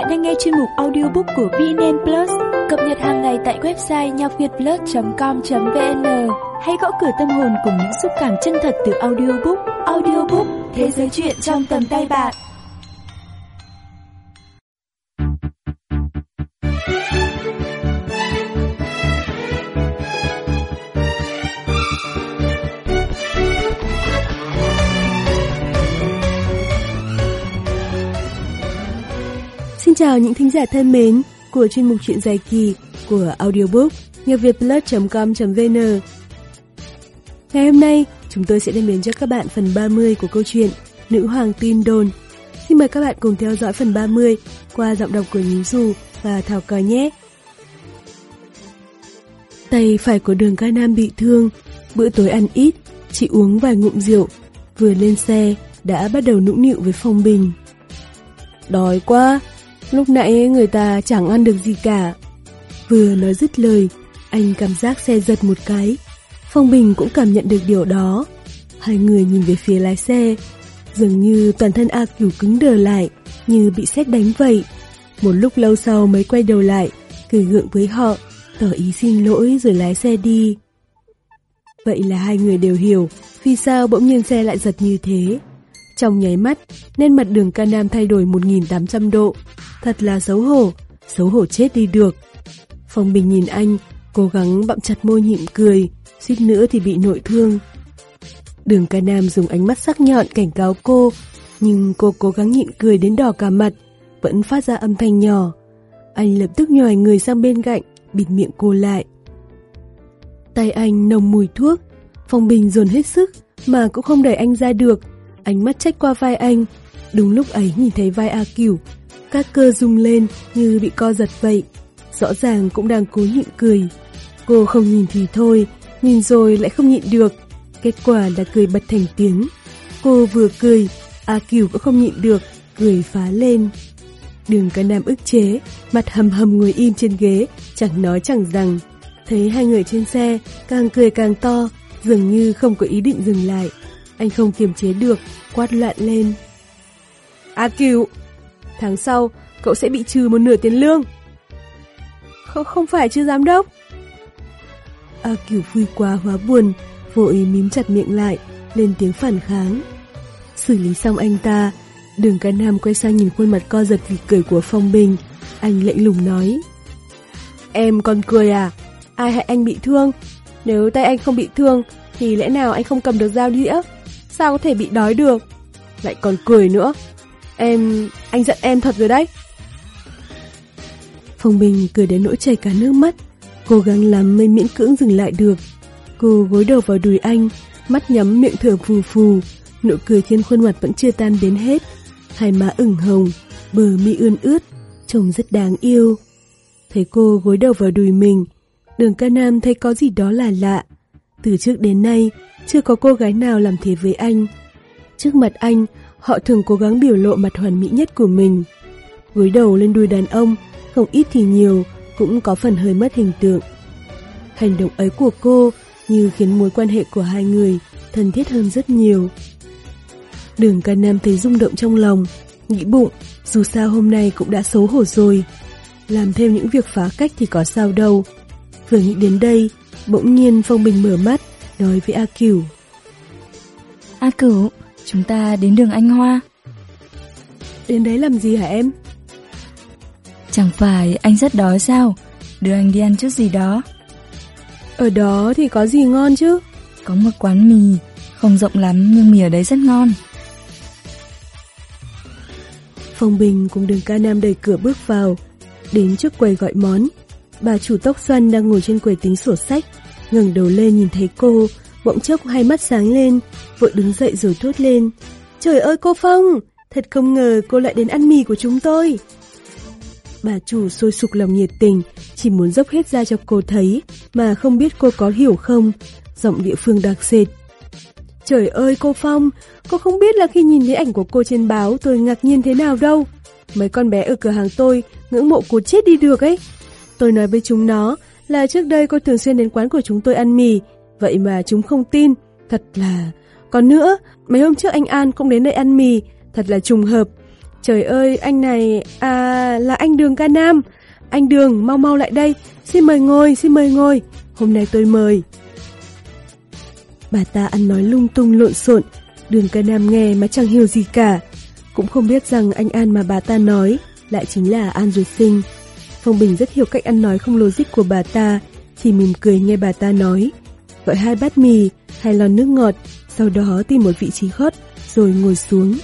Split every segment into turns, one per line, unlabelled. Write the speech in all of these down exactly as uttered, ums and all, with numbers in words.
Bạn đang nghe chuyên mục audiobook của vê en en Plus, cập nhật hàng ngày tại website nhoc việt plus chấm com chấm vn. Hãy gõ cửa tâm hồn cùng những xúc cảm chân thật từ audiobook. Audiobook, thế giới chuyện trong tầm tay bạn.
Xin chào những thính giả thân mến của chuyên mục truyện dài kỳ của audiobook nhoc việt plus chấm com chấm vn. Ngày hôm nay, chúng tôi sẽ đem đến cho các bạn phần ba mươi của câu chuyện Nữ hoàng tin đồn. Xin mời các bạn cùng theo dõi phần ba mươi qua giọng đọc của Nhí Dù và Thảo Còi nhé. Tay phải của Đường Ca Nam bị thương, bữa tối ăn ít, chỉ uống vài ngụm rượu, vừa lên xe đã bắt đầu nũng nịu với Phong Bình. Đói quá, lúc nãy người ta chẳng ăn được gì cả. Vừa nói dứt lời, anh cảm giác xe giật một cái. Phong Bình cũng cảm nhận được điều đó. Hai người nhìn về phía lái xe, dường như toàn thân A Cửu cứng đờ lại, như bị sét đánh vậy. Một lúc lâu sau mới quay đầu lại, cười gượng với họ, tỏ ý xin lỗi rồi lái xe đi. Vậy là hai người đều hiểu vì sao bỗng nhiên xe lại giật như thế. Trong nháy mắt, nên mặt Đường Ca Nam thay đổi một nghìn tám trăm độ. Thật là xấu hổ, xấu hổ chết đi được. Phong Bình nhìn anh, cố gắng bặm chặt môi nhịn cười, suýt nữa thì bị nội thương. Đường Ca Nam dùng ánh mắt sắc nhọn cảnh cáo cô, nhưng cô cố gắng nhịn cười đến đỏ cả mặt, vẫn phát ra âm thanh nhỏ. Anh lập tức nhòi người sang bên cạnh, bịt miệng cô lại. Tay anh nồng mùi thuốc, Phong Bình dồn hết sức mà cũng không đẩy anh ra được. Ánh mắt trách qua vai anh. Đúng lúc ấy nhìn thấy vai A Cửu, các cơ rung lên như bị co giật vậy. Rõ ràng cũng đang cố nhịn cười. Cô không nhìn thì thôi, nhìn rồi lại không nhịn được. Kết quả là cười bật thành tiếng. Cô vừa cười, A Cửu cũng không nhịn được, cười phá lên. Đường Ca Nam ức chế, mặt hầm hầm ngồi im trên ghế, chẳng nói chẳng rằng. Thấy hai người trên xe càng cười càng to, dường như không có ý định dừng lại. Anh không kiềm chế được, quát loạn lên. A Cửu, tháng sau cậu sẽ bị trừ một nửa tiền lương. Không, không phải chứ giám đốc. A Cửu vui quá hóa buồn, vội mím chặt miệng lại, lên tiếng phản kháng. Xử lý xong anh ta, Đường Ca Nam quay sang nhìn khuôn mặt co giật vì cười của Phong Bình. Anh lạnh lùng nói. Em còn cười à? Ai hại anh bị thương? Nếu tay anh không bị thương thì lẽ nào anh không cầm được dao đĩa? Sao có thể bị đói được? Lại còn cười nữa. Em... anh giận em thật rồi đấy. Phong Bình cười đến nỗi chảy cả nước mắt, cố gắng lắm mới miễn cưỡng dừng lại được. Cô gối đầu vào đùi anh, mắt nhắm miệng thở phù phù, nụ cười trên khuôn mặt vẫn chưa tan đến hết. Hai má ửng hồng, bờ mi ươn ướt, trông rất đáng yêu. Thấy cô gối đầu vào đùi mình, Đường Ca Nam thấy có gì đó là lạ. Từ trước đến nay, chưa có cô gái nào làm thế với anh. Trước mặt anh, họ thường cố gắng biểu lộ mặt hoàn mỹ nhất của mình. Gối đầu lên đùi đàn ông, không ít thì nhiều, cũng có phần hơi mất hình tượng. Hành động ấy của cô như khiến mối quan hệ của hai người thân thiết hơn rất nhiều. Đường Ca Nam thấy rung động trong lòng, nghĩ bụng, dù sao hôm nay cũng đã xấu hổ rồi. Làm thêm những việc phá cách thì có sao đâu. Vừa nghĩ đến đây, bỗng nhiên Phong Bình mở mắt, nói với A Cửu.
A Cửu, chúng ta đến đường Anh Hoa.
Đến đấy làm gì hả em?
Chẳng phải anh rất đói sao? Đưa anh đi ăn chút gì đó.
Ở đó thì có gì ngon chứ?
Có một quán mì, không rộng lắm nhưng mì ở đấy rất ngon.
Phong Bình cùng Đường Ca Nam đẩy cửa bước vào, đến trước quầy gọi món. Bà chủ tóc xoăn đang ngồi trên quầy tính sổ sách, ngẩng đầu lên nhìn thấy cô, bỗng chốc hai mắt sáng lên, vội đứng dậy rồi thốt lên. Trời ơi cô Phong, thật không ngờ cô lại đến ăn mì của chúng tôi. Bà chủ sôi sục lòng nhiệt tình, chỉ muốn dốc hết ra cho cô thấy, mà không biết cô có hiểu không, giọng địa phương đặc sệt. Trời ơi cô Phong, cô không biết là khi nhìn thấy ảnh của cô trên báo tôi ngạc nhiên thế nào đâu. Mấy con bé ở cửa hàng tôi ngưỡng mộ cô chết đi được ấy. Tôi nói với chúng nó là trước đây cô thường xuyên đến quán của chúng tôi ăn mì, vậy mà chúng không tin, thật là... Còn nữa, mấy hôm trước anh An cũng đến đây ăn mì, thật là trùng hợp. Trời ơi, anh này, à, là anh Đường Ca Nam. Anh Đường, mau mau lại đây, xin mời ngồi, xin mời ngồi, hôm nay tôi mời. Bà ta ăn nói lung tung lộn xộn, Đường Ca Nam nghe mà chẳng hiểu gì cả, cũng không biết rằng anh An mà bà ta nói lại chính là An Duy Sinh. Phong Bình rất hiểu cách ăn nói không logic của bà ta, chỉ mỉm cười nghe bà ta nói, gọi hai bát mì, hai lon nước ngọt, sau đó tìm một vị trí gót, rồi ngồi xuống.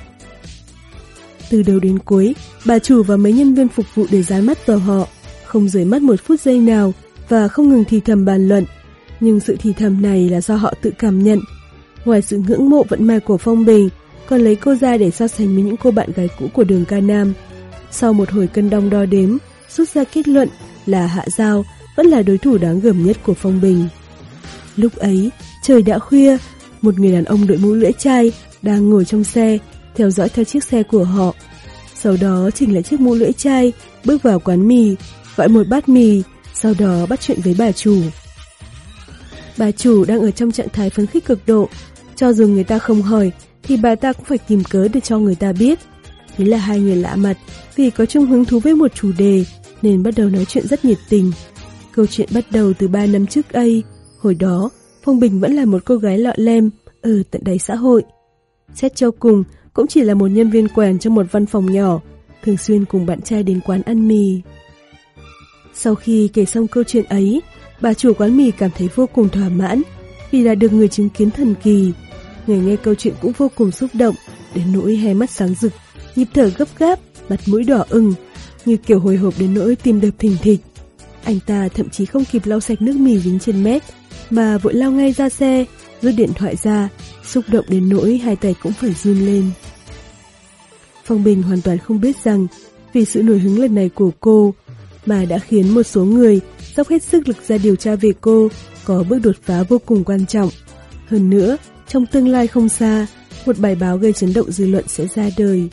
Từ đầu đến cuối, bà chủ và mấy nhân viên phục vụ đều dán mắt vào họ, không rời mắt một phút giây nào và không ngừng thì thầm bàn luận. Nhưng sự thì thầm này là do họ tự cảm nhận. Ngoài sự ngưỡng mộ vận may của Phong Bình, còn lấy cô ra để so sánh với những cô bạn gái cũ của Đường Ca Nam. Sau một hồi cân đong đo đếm, rút ra kết luận là Hạ Giao vẫn là đối thủ đáng gờm nhất của Phong Bình. Lúc ấy, trời đã khuya, một người đàn ông đội mũ lưỡi chai đang ngồi trong xe, theo dõi theo chiếc xe của họ. Sau đó chỉnh lại chiếc mũ lưỡi chai, bước vào quán mì, gọi một bát mì, sau đó bắt chuyện với bà chủ. Bà chủ đang ở trong trạng thái phấn khích cực độ, cho dù người ta không hỏi thì bà ta cũng phải tìm cớ để cho người ta biết. Thế là hai người lạ mặt, vì có chung hứng thú với một chủ đề nên bắt đầu nói chuyện rất nhiệt tình. Câu chuyện bắt đầu từ ba năm trước đây. Hồi đó, Phong Bình vẫn là một cô gái lọ lem ở tận đáy xã hội. Xét cho cùng, cũng chỉ là một nhân viên quèn trong một văn phòng nhỏ, thường xuyên cùng bạn trai đến quán ăn mì. Sau khi kể xong câu chuyện ấy, bà chủ quán mì cảm thấy vô cùng thỏa mãn vì là được người chứng kiến thần kỳ. Người nghe câu chuyện cũng vô cùng xúc động, đến nỗi hai mắt sáng rực, nhịp thở gấp gáp, mặt mũi đỏ ửng, như kiểu hồi hộp đến nỗi tim đập thình thịch. Anh ta thậm chí không kịp lau sạch nước mì dính trên mép, mà vội lao ngay ra xe, rút điện thoại ra, xúc động đến nỗi hai tay cũng phải run lên. Phong Bình hoàn toàn không biết rằng vì sự nổi hứng lần này của cô mà đã khiến một số người dốc hết sức lực ra điều tra về cô có bước đột phá vô cùng quan trọng. Hơn nữa, trong tương lai không xa, một bài báo gây chấn động dư luận sẽ ra đời.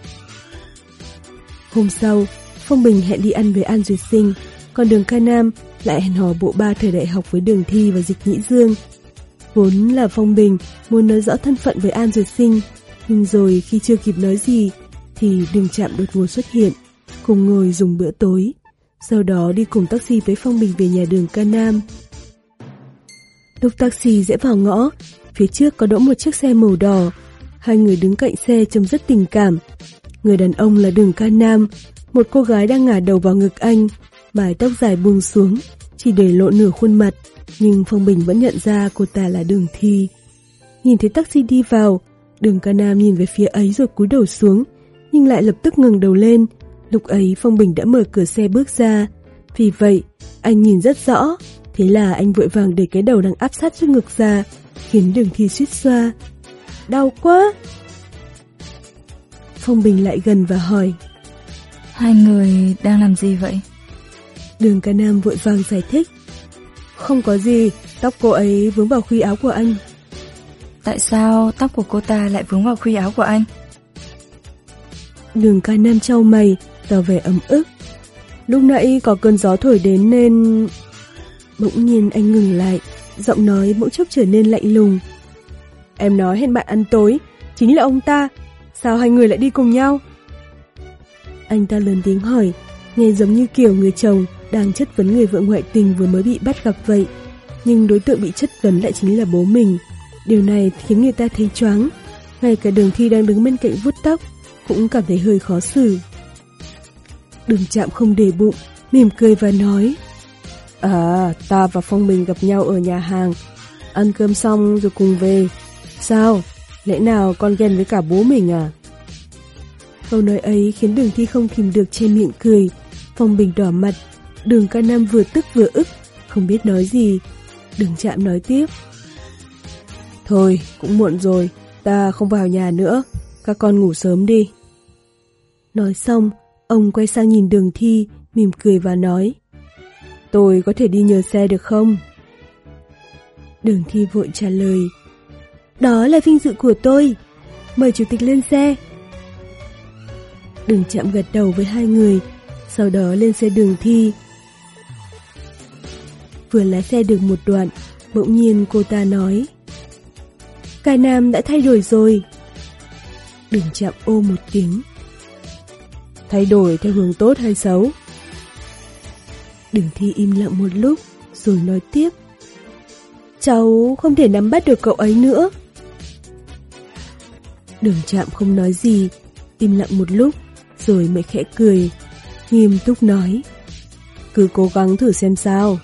Hôm sau, Phong Bình hẹn đi ăn với An Duy Sinh, còn Đường Ca Nam lại hẹn hò bộ ba thời đại học với Đường Thi và Dịch Nhĩ Dương. Vốn là Phong Bình muốn nói rõ thân phận với An Duy Sinh, nhưng rồi khi chưa kịp nói gì thì Đường Trạm đột ngột xuất hiện, cùng ngồi dùng bữa tối, sau đó đi cùng taxi với Phong Bình về nhà Đường Ca Nam. Lúc taxi rẽ vào ngõ, phía trước có đỗ một chiếc xe màu đỏ, hai người đứng cạnh xe trông rất tình cảm. Người đàn ông là Đường Ca Nam, một cô gái đang ngả đầu vào ngực anh, mái tóc dài buông xuống, chỉ để lộ nửa khuôn mặt, nhưng Phong Bình vẫn nhận ra cô ta là Đường Thi. Nhìn thấy taxi đi vào, Đường Ca Nam nhìn về phía ấy rồi cúi đầu xuống, nhưng lại lập tức ngẩng đầu lên. Lúc ấy Phong Bình đã mở cửa xe bước ra, vì vậy anh nhìn rất rõ, thế là anh vội vàng để cái đầu đang áp sát trước ngực ra, khiến Đường Thi suýt xoa. Đau quá! Phong Bình lại gần và hỏi,
hai người đang làm gì vậy?
Đường Ca Nam vội vàng giải thích, không có gì, tóc cô ấy vướng vào khuy áo của anh.
Tại sao tóc của cô ta lại vướng vào khuy áo của anh?
Đường Ca Nam chau mày, tỏ vẻ ấm ức. Lúc nãy có cơn gió thổi đến nên... Bỗng nhiên anh ngừng lại, giọng nói bỗng chốc trở nên lạnh lùng. Em nói hẹn bạn ăn tối, chính là ông ta, sao hai người lại đi cùng nhau? Anh ta lớn tiếng hỏi, nghe giống như kiểu người chồng đang chất vấn người vợ ngoại tình vừa mới bị bắt gặp vậy. Nhưng đối tượng bị chất vấn lại chính là bố mình. Điều này khiến người ta thấy choáng. Ngay cả Đường Thi đang đứng bên cạnh vuốt tóc cũng cảm thấy hơi khó xử. Đường Trạm không để bụng, mỉm cười và nói, à, ta và Phong Bình gặp nhau ở nhà hàng, ăn cơm xong rồi cùng về. Sao? Lẽ nào con ghen với cả bố mình à? Câu nói ấy khiến Đường Thi không kìm được che miệng cười. Phong Bình đỏ mặt, Đường Ca Nam vừa tức vừa ức, không biết nói gì. Đường Trạm nói tiếp, thôi, cũng muộn rồi, ta không vào nhà nữa, các con ngủ sớm đi. Nói xong, ông quay sang nhìn Đường Thi, mỉm cười và nói, tôi có thể đi nhờ xe được không? Đường Thi vội trả lời, đó là vinh dự của tôi, mời chủ tịch lên xe. Đường Trạm gật đầu với hai người, sau đó lên xe Đường Thi. Vừa lái xe được một đoạn, bỗng nhiên cô ta nói, Ca Nam đã thay đổi rồi. Đường Trạm ô một tiếng, thay đổi theo hướng tốt hay xấu? Đường Thi im lặng một lúc rồi nói tiếp. Cháu không thể nắm bắt được cậu ấy nữa. Đường Trạm không nói gì, im lặng một lúc rồi mới khẽ cười, nghiêm túc nói. Cứ cố gắng thử xem sao.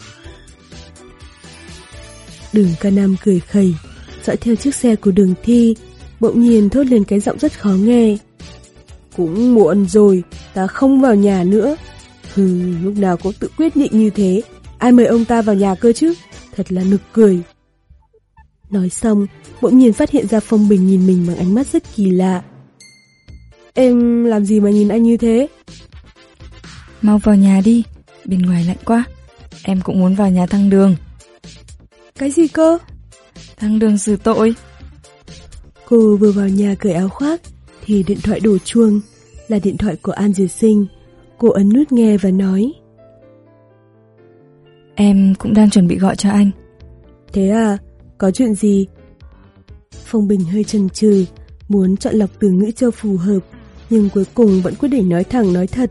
Đường Ca Nam cười khẩy, dõi theo chiếc xe của Đường Thi, bỗng nhiên thốt lên cái giọng rất khó nghe. Cũng muộn rồi, ta không vào nhà nữa. Hừ, lúc nào cũng tự quyết định như thế, ai mời ông ta vào nhà cơ chứ, thật là nực cười. Nói xong, bỗng nhiên phát hiện ra Phong Bình nhìn mình bằng ánh mắt rất kỳ lạ. Em làm gì mà nhìn anh như thế?
Mau vào nhà đi, bên ngoài lạnh quá. Em cũng muốn vào nhà Thăng Đường.
Cái gì cơ?
Thăng Đường xử tội.
Cô vừa vào nhà cởi áo khoác thì điện thoại đổ chuông, là điện thoại của An Diệt Sinh. Cô ấn nút nghe và nói.
Em cũng đang chuẩn bị gọi cho anh.
Thế à, có chuyện gì? Phong Bình hơi chần chừ, muốn chọn lọc từ ngữ cho phù hợp, nhưng cuối cùng vẫn quyết định nói thẳng nói thật.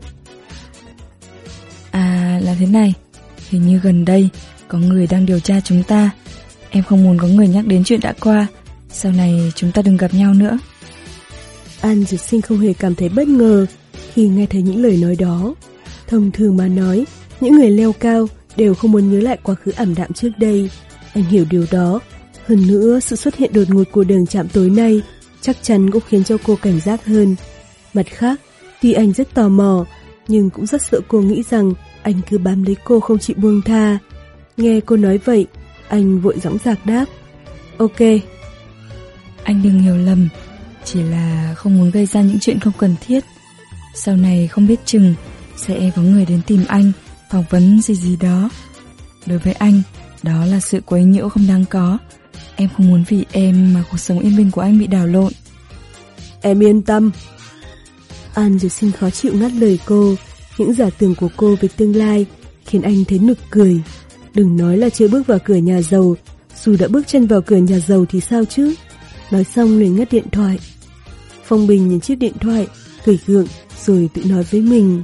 À, là thế này, hình như gần đây có người đang điều tra chúng ta. Em không muốn có người nhắc đến chuyện đã qua, sau này chúng ta đừng gặp nhau nữa.
An Diệt Sinh không hề cảm thấy bất ngờ khi nghe thấy những lời nói đó. Thông thường mà nói, những người leo cao đều không muốn nhớ lại quá khứ ảm đạm trước đây. Anh hiểu điều đó. Hơn nữa, sự xuất hiện đột ngột của Đường Trạm tối nay chắc chắn cũng khiến cho cô cảnh giác hơn. Mặt khác, tuy anh rất tò mò, nhưng cũng rất sợ cô nghĩ rằng anh cứ bám lấy cô không chịu buông tha. Nghe cô nói vậy, anh vội dõng dạc đáp. Ok.
Anh đừng hiểu lầm, chỉ là không muốn gây ra những chuyện không cần thiết. Sau này không biết chừng sẽ có người đến tìm anh, phỏng vấn gì gì đó. Đối với anh, đó là sự quấy nhiễu không đáng có. Em không muốn vì em mà cuộc sống yên bình của anh bị đảo lộn.
Em yên tâm. An Diệt Sinh khó chịu ngắt lời cô. Những giả tưởng của cô về tương lai khiến anh thấy nực cười. Đừng nói là chưa bước vào cửa nhà giàu, dù đã bước chân vào cửa nhà giàu thì sao chứ. Nói xong liền ngắt điện thoại. Phong Bình nhìn chiếc điện thoại, cười gượng rồi tự nói với mình.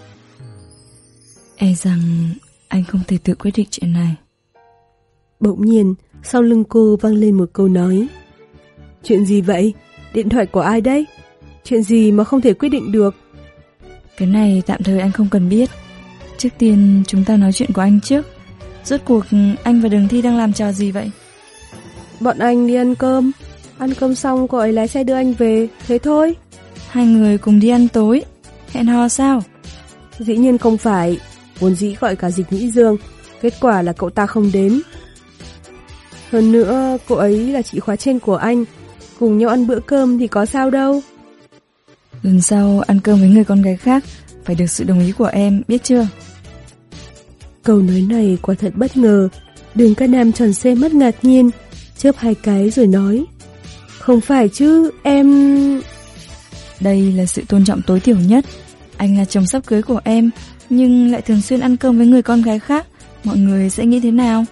E rằng anh không thể tự quyết định chuyện này.
Bỗng nhiên, sau lưng cô vang lên một câu nói. Chuyện gì vậy? Điện thoại của ai đấy? Chuyện gì mà không thể quyết định được?
Cái này tạm thời anh không cần biết. Trước tiên chúng ta nói chuyện của anh trước. Rốt cuộc anh và Đường Thi đang làm trò gì vậy?
Bọn anh đi ăn cơm. Ăn cơm xong cô ấy lái xe đưa anh về, thế thôi.
Hai người cùng đi ăn tối. Hẹn hò sao?
Dĩ nhiên không phải. Vốn dĩ gọi cả Dịch Nhĩ Dương, kết quả là cậu ta không đến. Hơn nữa, cô ấy là chị khóa trên của anh, cùng nhau ăn bữa cơm thì có sao đâu.
Lần sau ăn cơm với người con gái khác phải được sự đồng ý của em, biết chưa?
Câu nói này quả thật bất ngờ. Đường Ca Nam tròn xe mắt ngạc nhiên, chớp hai cái rồi nói. Không phải chứ, em...
Đây là sự tôn trọng tối thiểu nhất. Anh là chồng sắp cưới của em, nhưng lại thường xuyên ăn cơm với người con gái khác. Mọi người sẽ nghĩ thế nào?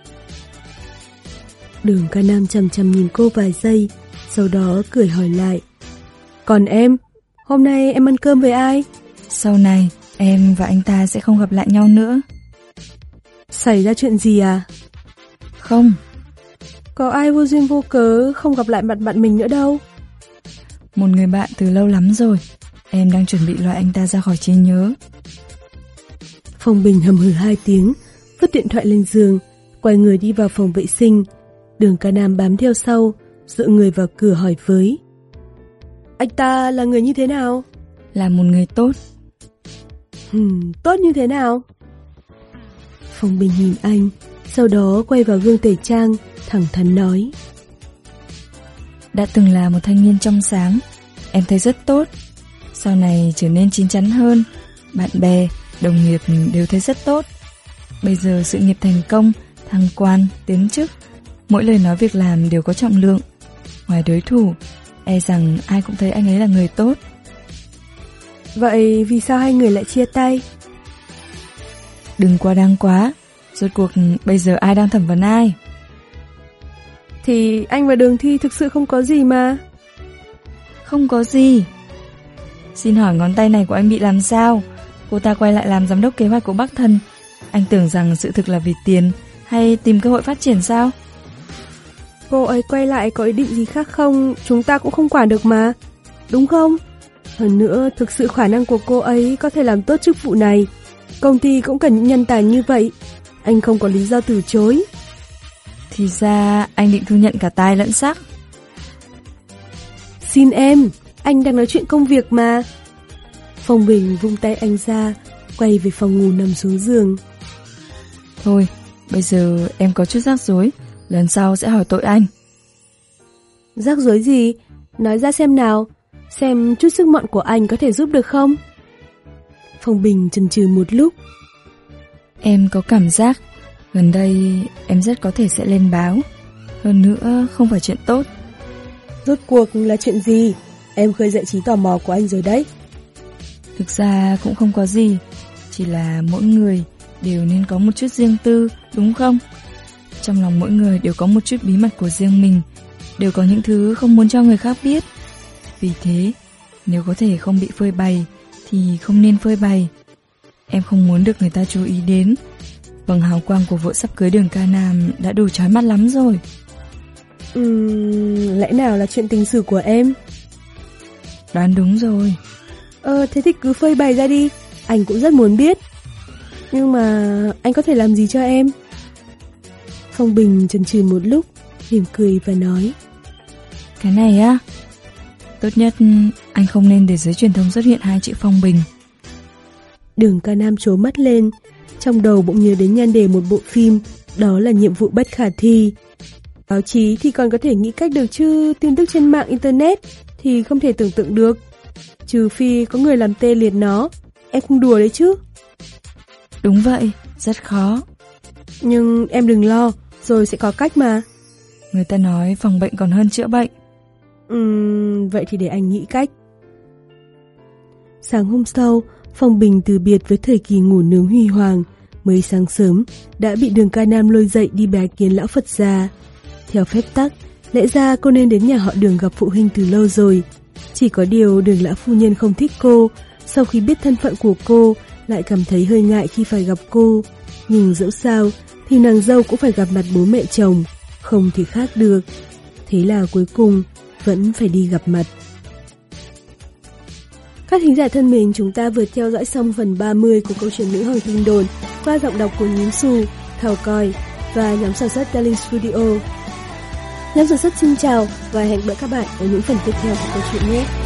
Đường Ca Nam chằm chằm nhìn cô vài giây, sau đó cười hỏi lại. Còn em, hôm nay em ăn cơm với ai?
Sau này, em và anh ta sẽ không gặp lại nhau nữa.
Xảy ra chuyện gì à?
Không.
Có ai vô duyên vô cớ không gặp lại mặt bạn mình nữa đâu.
Một người bạn từ lâu lắm rồi. Em đang chuẩn bị loại anh ta ra khỏi trí nhớ.
Phong Bình hầm hừ hai tiếng, vứt điện thoại lên giường, quay người đi vào phòng vệ sinh. Đường Ca Nam bám theo sau, dựa người vào cửa hỏi với. Anh ta là người như thế nào?
Là một người tốt.
Hmm, tốt như thế nào? Phong Bình nhìn anh, sau đó quay vào gương tẩy trang, thẳng thắn nói.
Đã từng là một thanh niên trong sáng, em thấy rất tốt. Sau này trở nên chín chắn hơn, bạn bè, đồng nghiệp đều thấy rất tốt. Bây giờ sự nghiệp thành công, thăng quan, tiến chức, mỗi lời nói việc làm đều có trọng lượng. Ngoài đối thủ, e rằng ai cũng thấy anh ấy là người tốt.
Vậy vì sao hai người lại chia tay?
Đừng quá đáng quá. Rốt cuộc bây giờ ai đang thẩm vấn ai?
Thì anh và Đường Thi thực sự không có gì mà.
Không có gì. Xin hỏi ngón tay này của anh bị làm sao? Cô ta quay lại làm giám đốc kế hoạch của Bắc Thần. Anh tưởng rằng sự thực là vì tiền hay tìm cơ hội phát triển sao?
Cô ấy quay lại có ý định gì khác không, chúng ta cũng không quản được mà, đúng không? Hơn nữa, thực sự khả năng của cô ấy có thể làm tốt chức vụ này. Công ty cũng cần những nhân tài như vậy. Anh không có lý do từ chối.
Thì ra anh định thu nhận cả tài lẫn sắc.
Xin em, anh đang nói chuyện công việc mà. Phong Bình vung tay anh ra, quay về phòng ngủ nằm xuống giường.
Thôi, bây giờ em có chút rắc rối, lần sau sẽ hỏi tội anh.
Rắc rối gì? Nói ra xem nào, xem chút sức mạnh của anh có thể giúp được không? Phong Bình chần chừ một lúc.
Em có cảm giác gần đây em rất có thể sẽ lên báo. Hơn nữa không phải chuyện tốt.
Rốt cuộc là chuyện gì? Em khơi dậy trí tò mò của anh rồi đấy.
Thực ra cũng không có gì, chỉ là mỗi người đều nên có một chút riêng tư, đúng không? Trong lòng mỗi người đều có một chút bí mật của riêng mình, đều có những thứ không muốn cho người khác biết. Vì thế, nếu có thể không bị phơi bày thì không nên phơi bày. Em không muốn được người ta chú ý đến. Vầng hào quang của vợ sắp cưới Đường Ca Nam đã đủ chói mắt lắm rồi.
Uhm, lẽ nào là chuyện tình sử của em?
Đoán đúng rồi.
Ờ, thế thì cứ phơi bày ra đi, anh cũng rất muốn biết. Nhưng mà anh có thể làm gì cho em? Phong Bình chần chừ một lúc, mỉm cười và nói:
Cái này á, tốt nhất anh không nên để giới truyền thông xuất hiện hai chữ Phong Bình.
Đường Ca Nam trố mắt lên, trong đầu bỗng nhớ đến nhan đề một bộ phim, đó là Nhiệm vụ bất khả thi. Báo chí thì còn có thể nghĩ cách được chứ, tin tức trên mạng internet thì không thể tưởng tượng được. Trừ phi có người làm tê liệt nó. Em không đùa đấy chứ?
Đúng vậy, rất khó.
Nhưng em đừng lo, rồi sẽ có cách mà.
Người ta nói phòng bệnh còn hơn chữa bệnh.
Ừm, vậy thì để anh nghĩ cách. Sáng hôm sau, Phong Bình từ biệt với thời kỳ ngủ nướng huy hoàng. Mới sáng sớm đã bị Đường Ca Nam lôi dậy đi bái kiến lão Phật gia. Theo phép tắc, lẽ ra cô nên đến nhà họ Đường gặp phụ huynh từ lâu rồi. Chỉ có điều Đường lão phu nhân không thích cô. Sau khi biết thân phận của cô, lại cảm thấy hơi ngại khi phải gặp cô. Nhưng dẫu sao thì nàng dâu cũng phải gặp mặt bố mẹ chồng, không thể khác được. Thế là cuối cùng vẫn phải đi gặp mặt. Các thính giả thân mến, chúng ta vừa theo dõi xong phần ba mươi của câu chuyện Nữ Hoàng Tin Đồn qua giọng đọc của Nhím Xù, Thảo Còi và nhóm sản xuất Darling Studio. Nhóm sản xuất xin chào và hẹn gặp lại các bạn ở những phần tiếp theo của câu chuyện nhé.